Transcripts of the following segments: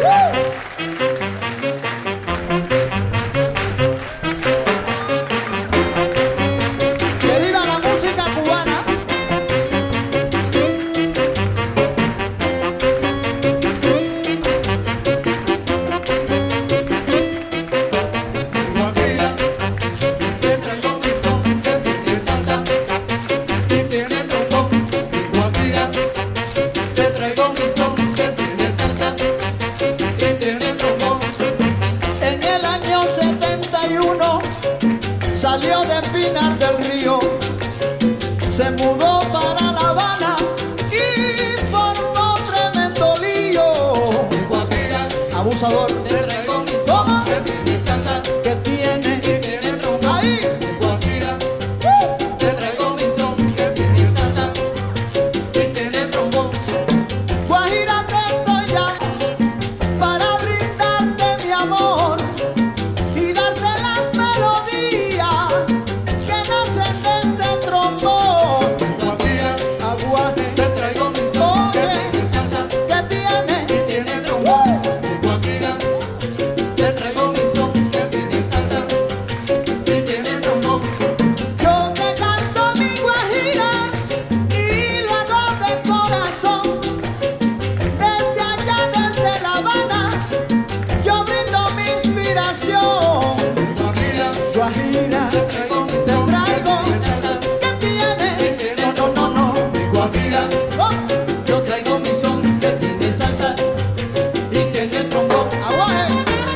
Salió de Pinar del Río, se mudó para La Habana y formó tremendo lío. Guajira, abusador, te traigo mi son, que tiene salsa, que tiene y tiene trombón. ahí. Guajira, te traigo mi son, que tiene salsa, y tiene trombón. Guajira, te estoy llamando para brindarte mi amor y darte las melodías que nacen de este trombón. Guajira, Aguaje, te traigo mi son, que tiene salsa, que tiene y tiene trombón. Guajira, te traigo mi son, que tiene salsa, y tiene trombón. yo te canto mi guajira y lo hago de corazón. Desde allá, desde La Habana, yo brindo mi inspiración. Guajira, Guajira, te traigo mi te son, que traigo tiene salsa, que y tiene. tiene No, no, no, no. Guajira, Oh, yo traigo mi son, que tiene salsa, y tiene trombón. aguaje.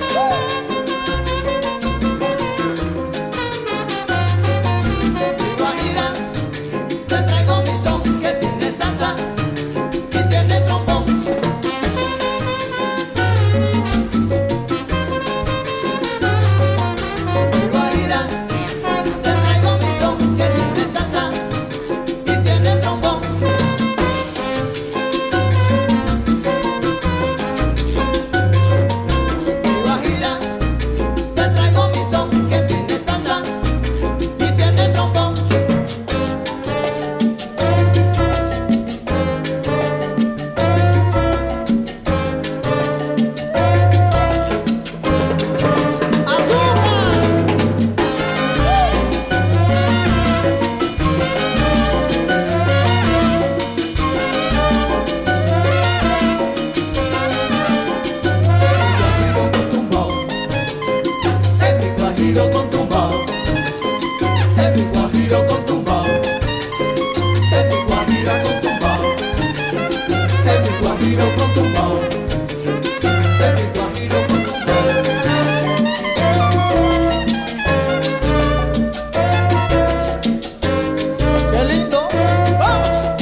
Guajira, te traigo mi son, que tiene salsa, y tiene trombón. Guajira, te traigo mi son, que tiene salsa, y tiene trombón. Guajira, te traigo mi son, que tiene salsa, y tiene trombón. ¡Azúcar! En mi guajiro con tumbao, en mi guajiro con tumbao, en mi guajiro con tumbao, en mi guajiro con tumbao, en mi guajiro con tumbao. ¡Qué lindo! ¡Vamos!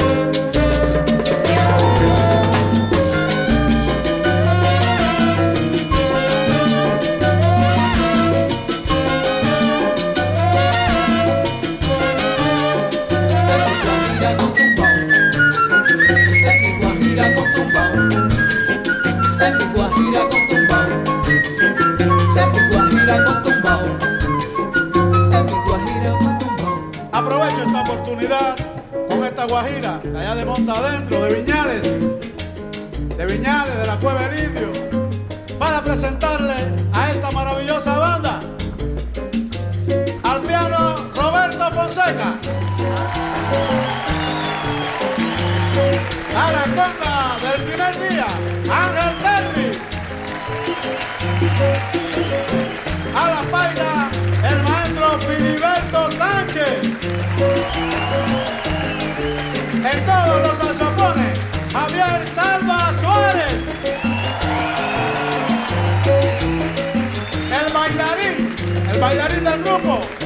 En mi guajira con tumbao, en mi guajira con tumbao, en mi guajira con tumbao. Aprovecho esta oportunidad con esta guajira de allá de Monta Adentro, de Viñales, de la Cueva El Indio, para presentarle a esta maravillosa banda. Al piano, Roberto Fonseca. A la conga del primer día, Ángel Terry. A la paila, el maestro Filiberto Sánchez. En todos los saxofones, Javier Salva Suárez. El bailarín del grupo,